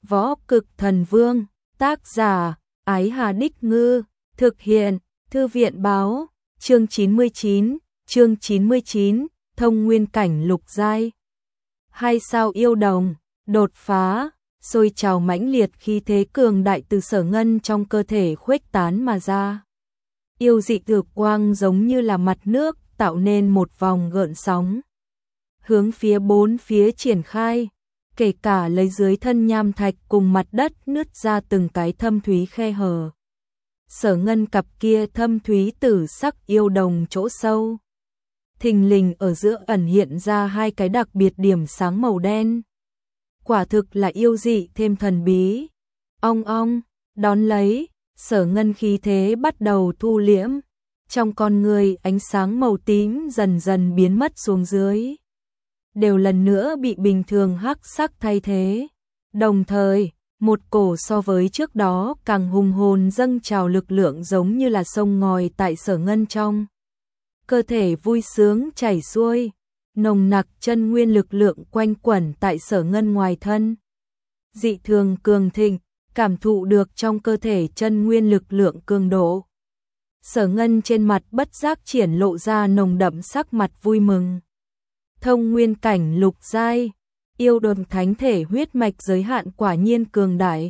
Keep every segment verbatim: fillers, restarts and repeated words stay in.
Võ Cực Thần Vương, tác giả, Ái Hà Đích Ngư, thực hiện, Thư viện báo, chương chín mươi chín, chương chín mươi chín, thông nguyên cảnh lục giai. Hai sao yêu đồng, đột phá, sôi trào mãnh liệt khí thế cường đại từ Sở Ngân trong cơ thể khuếch tán mà ra. Yêu dị dược quang giống như là mặt nước, tạo nên một vòng gợn sóng. Hướng phía bốn phía triển khai, kể cả lấy dưới thân nham thạch cùng mặt đất nứt ra từng cái thâm thúy khe hở. Sở Ngân cặp kia thâm thúy tử sắc yêu đồng chỗ sâu. Thình lình ở giữa ẩn hiện ra hai cái đặc biệt điểm sáng màu đen. Quả thực là yêu dị thêm thần bí. Ong ong, đón lấy, Sở Ngân khí thế bắt đầu thu liễm. Trong con người ánh sáng màu tím dần dần biến mất xuống dưới. Đều lần nữa bị bình thường hắc sắc thay thế. Đồng thời, một cổ so với trước đó càng hùng hồn dâng trào lực lượng giống như là sông ngòi tại Sở Ngân trong. Cơ thể vui sướng chảy xuôi, nồng nặc chân nguyên lực lượng quanh quẩn tại Sở Ngân ngoài thân. Dị thường cường thịnh, cảm thụ được trong cơ thể chân nguyên lực lượng cường độ. Sở Ngân trên mặt bất giác triển lộ ra nồng đậm sắc mặt vui mừng. Thông nguyên cảnh lục giai, yêu đồn thánh thể huyết mạch giới hạn quả nhiên cường đại.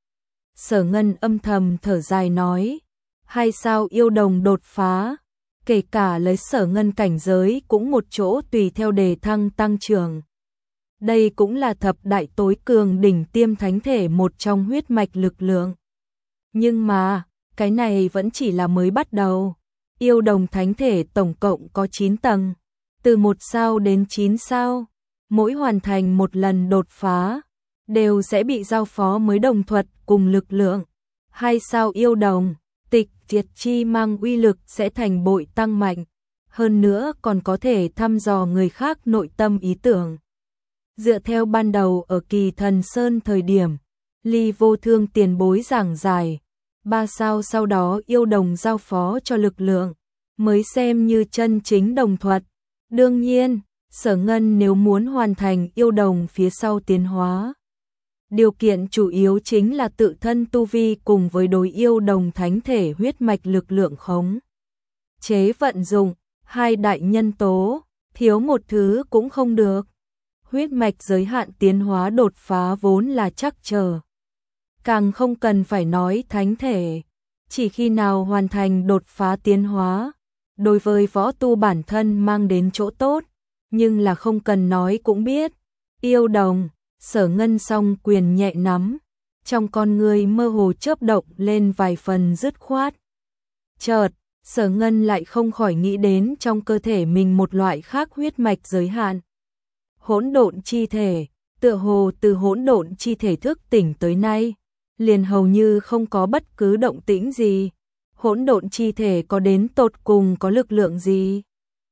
Sở Ngân âm thầm thở dài nói, hai sao yêu đồng đột phá, kể cả lấy Sở Ngân cảnh giới cũng một chỗ tùy theo đề thăng tăng trưởng. Đây cũng là thập đại tối cường đỉnh tiêm thánh thể một trong huyết mạch lực lượng. Nhưng mà, cái này vẫn chỉ là mới bắt đầu. Yêu đồng thánh thể tổng cộng có chín tầng, từ một sao đến chín sao, mỗi hoàn thành một lần đột phá, đều sẽ bị giao phó mới đồng thuật cùng lực lượng. Hai sao yêu đồng, tịch diệt chi mang uy lực sẽ thành bội tăng mạnh, hơn nữa còn có thể thăm dò người khác nội tâm ý tưởng. Dựa theo ban đầu ở Kỳ Thần Sơn thời điểm, Ly Vô Thương tiền bối giảng giải, ba sao sau đó yêu đồng giao phó cho lực lượng, mới xem như chân chính đồng thuật. Đương nhiên, Sở Ngân nếu muốn hoàn thành yêu đồng phía sau tiến hóa, điều kiện chủ yếu chính là tự thân tu vi cùng với đối yêu đồng thánh thể huyết mạch lực lượng khống chế vận dụng, hai đại nhân tố, thiếu một thứ cũng không được. Huyết mạch giới hạn tiến hóa đột phá vốn là chắc chờ. Càng không cần phải nói thánh thể, chỉ khi nào hoàn thành đột phá tiến hóa, đối với võ tu bản thân mang đến chỗ tốt, nhưng là không cần nói cũng biết. Yêu đồng, Sở Ngân song quyền nhẹ nắm, trong con người mơ hồ chớp động lên vài phần dứt khoát. Chợt, Sở Ngân lại không khỏi nghĩ đến trong cơ thể mình một loại khác huyết mạch giới hạn. Hỗn độn chi thể, tựa hồ từ hỗn độn chi thể thức tỉnh tới nay, liền hầu như không có bất cứ động tĩnh gì. Hỗn độn chi thể có đến tột cùng có lực lượng gì?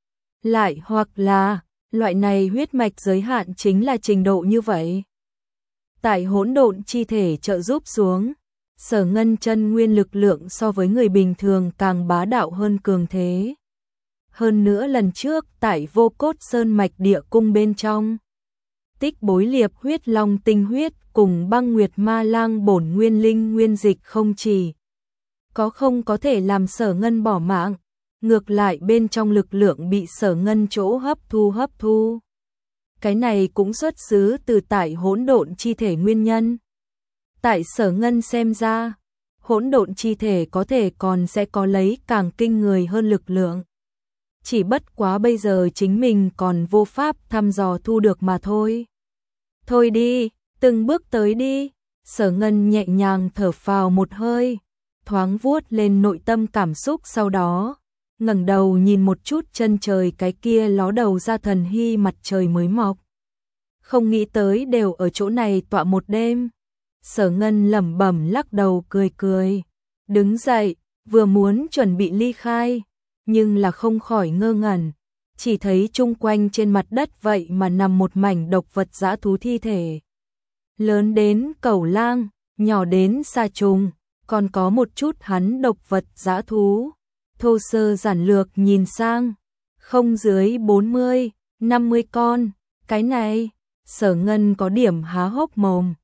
Lại hoặc là, loại này huyết mạch giới hạn chính là trình độ như vậy. Tại hỗn độn chi thể trợ giúp xuống, Sở Ngân chân nguyên lực lượng so với người bình thường càng bá đạo hơn cường thế. Hơn nữa lần trước tại Vô Cốt Sơn mạch địa cung bên trong, tích bối liệp huyết long tinh huyết cùng băng nguyệt ma lang bổn nguyên linh nguyên dịch không chỉ có không có thể làm Sở Ngân bỏ mạng, ngược lại bên trong lực lượng bị Sở Ngân chỗ hấp thu hấp thu. Cái này cũng xuất xứ từ tại hỗn độn chi thể nguyên nhân. Tại Sở Ngân xem ra, hỗn độn chi thể có thể còn sẽ có lấy càng kinh người hơn lực lượng. Chỉ bất quá bây giờ chính mình còn vô pháp thăm dò thu được mà thôi. Thôi đi, từng bước tới đi. Sở Ngân nhẹ nhàng thở phào một hơi, thoáng vuốt lên nội tâm cảm xúc, sau đó ngẩng đầu nhìn một chút chân trời cái kia ló đầu ra thần hy mặt trời mới mọc. Không nghĩ tới đều ở chỗ này tọa một đêm. Sở Ngân lẩm bẩm lắc đầu cười cười, đứng dậy, vừa muốn chuẩn bị ly khai, nhưng là không khỏi ngơ ngẩn, chỉ thấy chung quanh trên mặt đất vậy mà nằm một mảnh độc vật dã thú thi thể. Lớn đến cẩu lang, nhỏ đến sa trùng, còn có một chút hắn độc vật dã thú. Thô sơ giản lược nhìn sang, không dưới bốn mươi, năm mươi con, cái này, Sở Ngân có điểm há hốc mồm.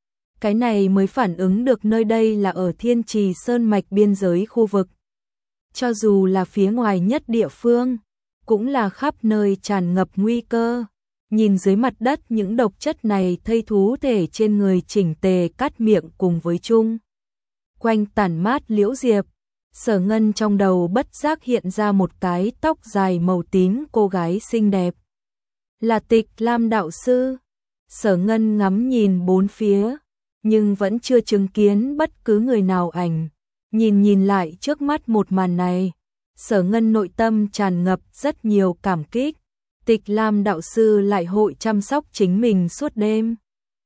cái này mới phản ứng được nơi đây là ở Thiên Trì Sơn mạch biên giới khu vực. Cho dù là phía ngoài nhất địa phương, cũng là khắp nơi tràn ngập nguy cơ. Nhìn dưới mặt đất những độc chất này thây thú thể trên người chỉnh tề cắt miệng cùng với chung quanh tản mát liễu diệp. Sở Ngân trong đầu bất giác hiện ra một cái tóc dài màu tím cô gái xinh đẹp. Là Tịch Lam đạo sư. Sở Ngân ngắm nhìn bốn phía, nhưng vẫn chưa chứng kiến bất cứ người nào ảnh. Nhìn nhìn lại trước mắt một màn này, Sở Ngân nội tâm tràn ngập rất nhiều cảm kích. Tịch Lam đạo sư lại hội chăm sóc chính mình suốt đêm.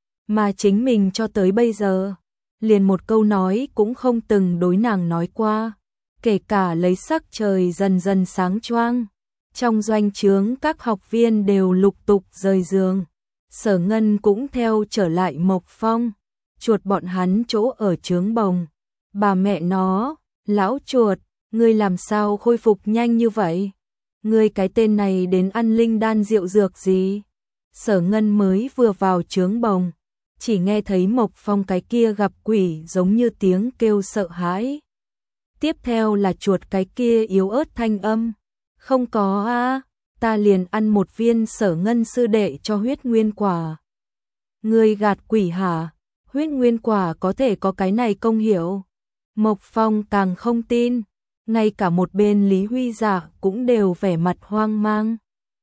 Mà chính mình cho tới bây giờ, liền một câu nói cũng không từng đối nàng nói qua. Kể cả lấy sắc trời dần dần sáng choang, trong doanh trướng các học viên đều lục tục rời giường. Sở Ngân cũng theo trở lại Mộc Phong, chuột bọn hắn chỗ ở trướng bồng. Bà mẹ nó, lão chuột, ngươi làm sao khôi phục nhanh như vậy? Ngươi cái tên này đến ăn linh đan rượu dược gì? Sở Ngân mới vừa vào trướng bồng, chỉ nghe thấy Mộc Phong cái kia gặp quỷ giống như tiếng kêu sợ hãi. Tiếp theo là chuột cái kia yếu ớt thanh âm. Không có a, ta liền ăn một viên Sở Ngân sư đệ cho huyết nguyên quả. Ngươi gạt quỷ hả? Huyết nguyên quả có thể có cái này công hiệu? Mộc Phong càng không tin, ngay cả một bên Lý Huy Dạ cũng đều vẻ mặt hoang mang.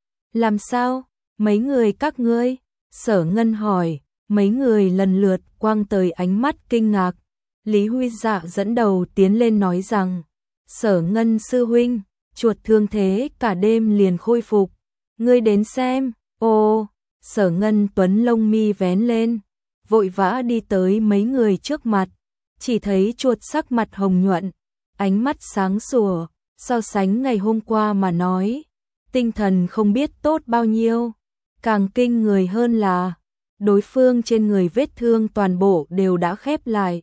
Làm sao? Mấy người các ngươi? Sở Ngân hỏi, mấy người lần lượt quang tới ánh mắt kinh ngạc. Lý Huy Dạ dẫn đầu tiến lên nói rằng, Sở Ngân sư huynh, chuột thương thế cả đêm liền khôi phục. Ngươi đến xem. Ô, Sở Ngân tuấn lông mi vén lên, vội vã đi tới mấy người trước mặt, chỉ thấy chuột sắc mặt hồng nhuận, ánh mắt sáng sủa, so sánh ngày hôm qua mà nói, tinh thần không biết tốt bao nhiêu. Càng kinh người hơn là, đối phương trên người vết thương toàn bộ đều đã khép lại,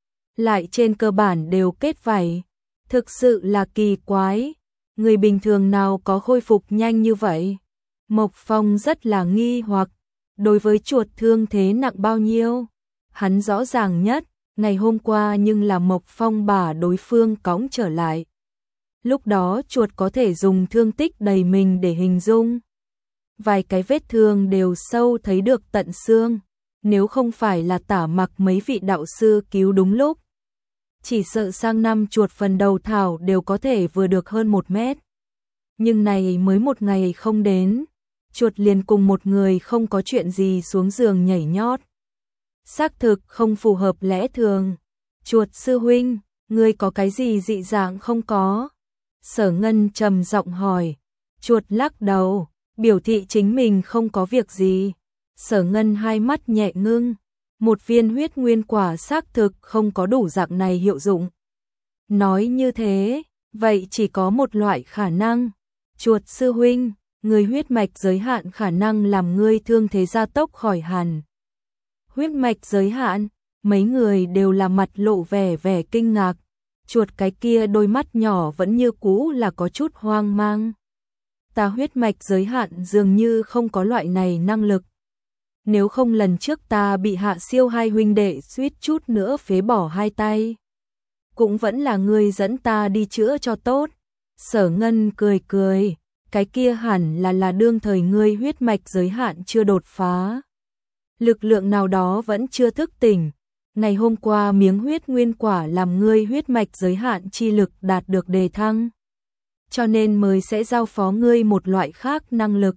lại trên cơ bản đều kết vảy. Thực sự là kỳ quái, người bình thường nào có khôi phục nhanh như vậy? Mộc Phong rất là nghi hoặc, đối với chuột thương thế nặng bao nhiêu, hắn rõ ràng nhất, ngày hôm qua nhưng là Mộc Phong bả đối phương cõng trở lại. Lúc đó chuột có thể dùng thương tích đầy mình để hình dung. Vài cái vết thương đều sâu thấy được tận xương, nếu không phải là Tả Mặc mấy vị đạo sư cứu đúng lúc, chỉ sợ sang năm chuột phần đầu thảo đều có thể vừa được hơn một mét. Nhưng này mới một ngày không đến, chuột liền cùng một người không có chuyện gì xuống giường nhảy nhót. Xác thực không phù hợp lẽ thường. Chuột sư huynh, ngươi có cái gì dị dạng không có? Sở Ngân trầm giọng hỏi. Chuột lắc đầu, biểu thị chính mình không có việc gì. Sở Ngân hai mắt nhẹ ngưng, một viên huyết nguyên quả xác thực không có đủ dạng này hiệu dụng. Nói như thế, vậy chỉ có một loại khả năng. Chuột sư huynh, người huyết mạch giới hạn khả năng làm ngươi thương thế gia tốc khỏi hẳn. Huyết mạch giới hạn, mấy người đều là mặt lộ vẻ vẻ kinh ngạc. Chuột cái kia đôi mắt nhỏ vẫn như cũ là có chút hoang mang. Ta huyết mạch giới hạn dường như không có loại này năng lực. Nếu không lần trước ta bị Hạ Siêu hai huynh đệ suýt chút nữa phế bỏ hai tay, cũng vẫn là ngươi dẫn ta đi chữa cho tốt. Sở Ngân cười cười, cái kia hẳn là là đương thời ngươi huyết mạch giới hạn chưa đột phá. Lực lượng nào đó vẫn chưa thức tỉnh. Ngày hôm qua miếng huyết nguyên quả làm ngươi huyết mạch giới hạn chi lực đạt được đề thăng, cho nên mới sẽ giao phó ngươi một loại khác năng lực.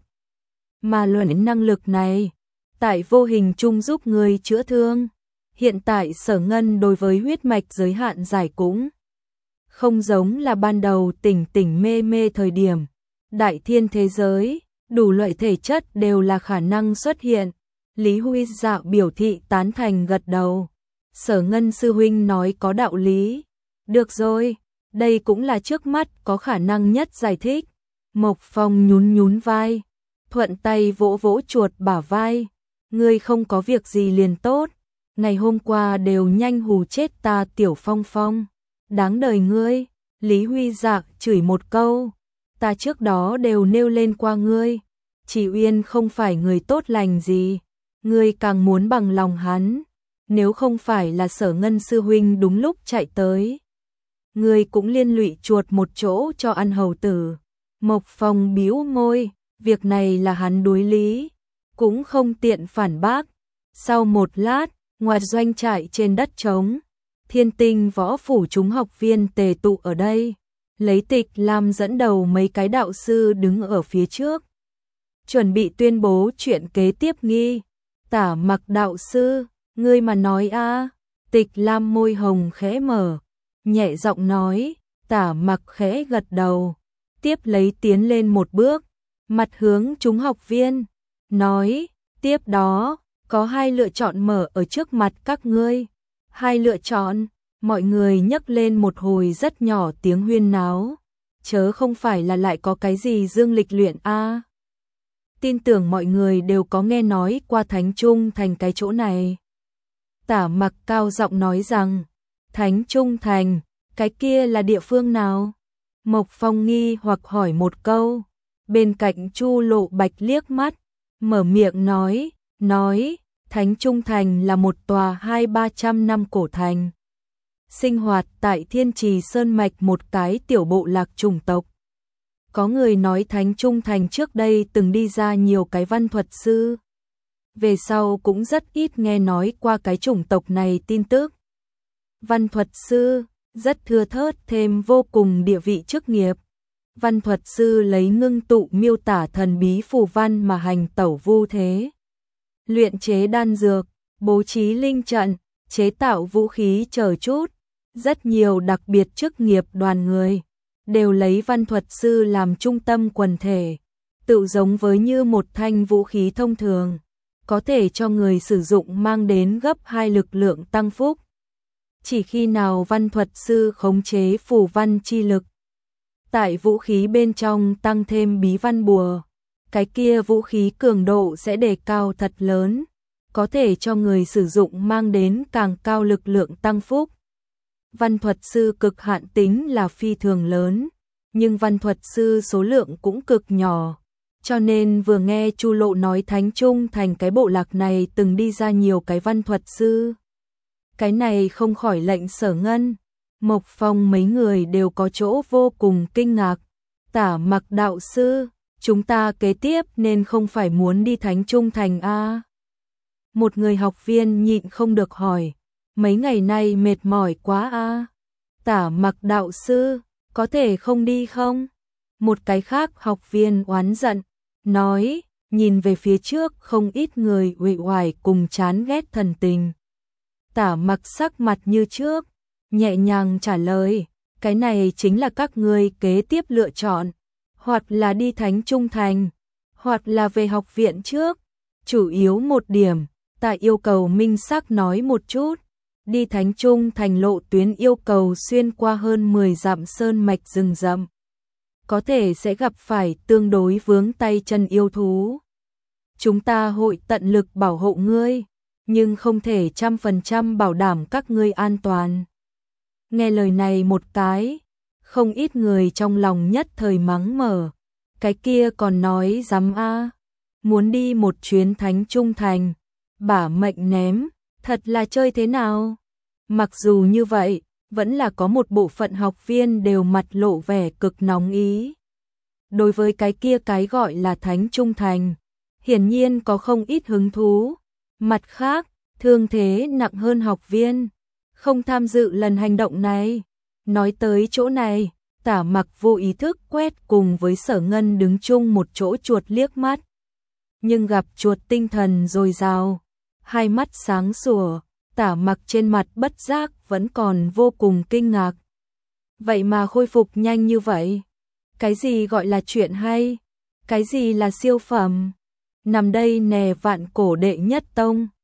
Mà loại năng lực này, tại vô hình chung giúp ngươi chữa thương. Hiện tại Sở Ngân đối với huyết mạch giới hạn giải cũng không giống là ban đầu tỉnh tỉnh mê mê thời điểm. Đại thiên thế giới, đủ loại thể chất đều là khả năng xuất hiện. Lý Huy Dạ biểu thị tán thành gật đầu. Sở Ngân sư huynh nói có đạo lý. Được rồi, đây cũng là trước mắt có khả năng nhất giải thích. Mộc Phong nhún nhún vai, thuận tay vỗ vỗ chuột bả vai. Ngươi không có việc gì liền tốt. Ngày hôm qua đều nhanh hù chết ta Tiểu Phong Phong. Đáng đời ngươi. Lý Huy Dạ chửi một câu. Ta trước đó đều nêu lên qua ngươi. Chỉ Uyên không phải người tốt lành gì. Ngươi càng muốn bằng lòng hắn. nếu không phải là Sở Ngân sư huynh đúng lúc chạy tới. Người cũng liên lụy chuột một chỗ cho ăn hầu tử. Mộc Phong bĩu môi, việc này là hắn đối lý, cũng không tiện phản bác. Sau một lát, ngoài doanh trại trên đất trống, Thiên Tinh võ phủ chúng học viên tề tụ ở đây. Lấy Tịch Lam dẫn đầu mấy cái đạo sư đứng ở phía trước, chuẩn bị tuyên bố chuyện kế tiếp nghi. Tả Mặc đạo sư, ngươi mà nói a. Tịch Lam môi hồng khẽ mở, nhẹ giọng nói. Tả Mặc khẽ gật đầu, tiếp lấy tiến lên một bước, mặt hướng chúng học viên, nói, tiếp đó, có hai lựa chọn mở ở trước mặt các ngươi. Hai lựa chọn, mọi người nhấc lên một hồi rất nhỏ tiếng huyên náo, chớ không phải là lại có cái gì dương lịch luyện a. Tin tưởng mọi người đều có nghe nói qua Thánh Trung Thành cái chỗ này. Tả Mặc cao giọng nói rằng, Thánh Trung Thành, cái kia là địa phương nào? Mộc Phong nghi hoặc hỏi một câu, bên cạnh Chu Lộ Bạch liếc mắt, mở miệng nói, nói, Thánh Trung Thành là một tòa hai ba trăm năm cổ thành. Sinh hoạt tại Thiên Trì Sơn Mạch một cái tiểu bộ lạc chủng tộc. Có người nói Thánh Trung Thành trước đây từng đi ra nhiều cái văn thuật sư. Về sau cũng rất ít nghe nói qua cái chủng tộc này tin tức. Văn thuật sư, rất thưa thớt thêm vô cùng địa vị chức nghiệp. Văn thuật sư lấy ngưng tụ miêu tả thần bí phù văn mà hành tẩu vu thế. Luyện chế đan dược, bố trí linh trận, chế tạo vũ khí chờ chút. Rất nhiều đặc biệt chức nghiệp đoàn người đều lấy văn thuật sư làm trung tâm quần thể, tự giống với như một thanh vũ khí thông thường, có thể cho người sử dụng mang đến gấp hai lực lượng tăng phúc. Chỉ khi nào văn thuật sư khống chế phù văn chi lực, tại vũ khí bên trong tăng thêm bí văn bùa, cái kia vũ khí cường độ sẽ đề cao thật lớn, có thể cho người sử dụng mang đến càng cao lực lượng tăng phúc. Văn thuật sư cực hạn tính là phi thường lớn, nhưng văn thuật sư số lượng cũng cực nhỏ, cho nên vừa nghe Chu Lộ nói Thánh Trung Thành cái bộ lạc này từng đi ra nhiều cái văn thuật sư. Cái này không khỏi lệnh Sở Ngân, Mộc Phong mấy người đều có chỗ vô cùng kinh ngạc. Tả Mặc đạo sư, chúng ta kế tiếp nên không phải muốn đi Thánh Trung Thành a? Một người học viên nhịn không được hỏi, mấy ngày nay mệt mỏi quá a. Tả Mặc đạo sư, có thể không đi không? Một cái khác học viên oán giận, nói, nhìn về phía trước không ít người uể oải cùng chán ghét thần tình. Tả Mặc sắc mặt như trước, nhẹ nhàng trả lời, cái này chính là các ngươi kế tiếp lựa chọn, hoặc là đi Thánh Trung Thành, hoặc là về học viện trước. Chủ yếu một điểm, ta yêu cầu minh xác nói một chút, đi Thánh Trung Thành lộ tuyến yêu cầu xuyên qua hơn mười dặm sơn mạch rừng rậm, có thể sẽ gặp phải tương đối vướng tay chân yêu thú. Chúng ta hội tận lực bảo hộ ngươi, nhưng không thể trăm phần trăm bảo đảm các ngươi an toàn. Nghe lời này một cái, không ít người trong lòng nhất thời mắng mở, cái kia còn nói dám a, muốn đi một chuyến Thánh Trung Thành, bả mệnh ném, thật là chơi thế nào? Mặc dù như vậy, vẫn là có một bộ phận học viên đều mặt lộ vẻ cực nóng ý. Đối với cái kia cái gọi là Thánh Trung Thành, hiển nhiên có không ít hứng thú. Mặt khác, thương thế nặng hơn học viên, không tham dự lần hành động này. Nói tới chỗ này, Tả Mặc vô ý thức quét cùng với Sở Ngân đứng chung một chỗ chuột liếc mắt. Nhưng gặp chuột tinh thần dồi dào, hai mắt sáng sủa, Tả Mặc trên mặt bất giác vẫn còn vô cùng kinh ngạc. Vậy mà khôi phục nhanh như vậy? Cái gì gọi là chuyện hay? Cái gì là siêu phẩm? Nằm đây nè vạn cổ đệ nhất tông.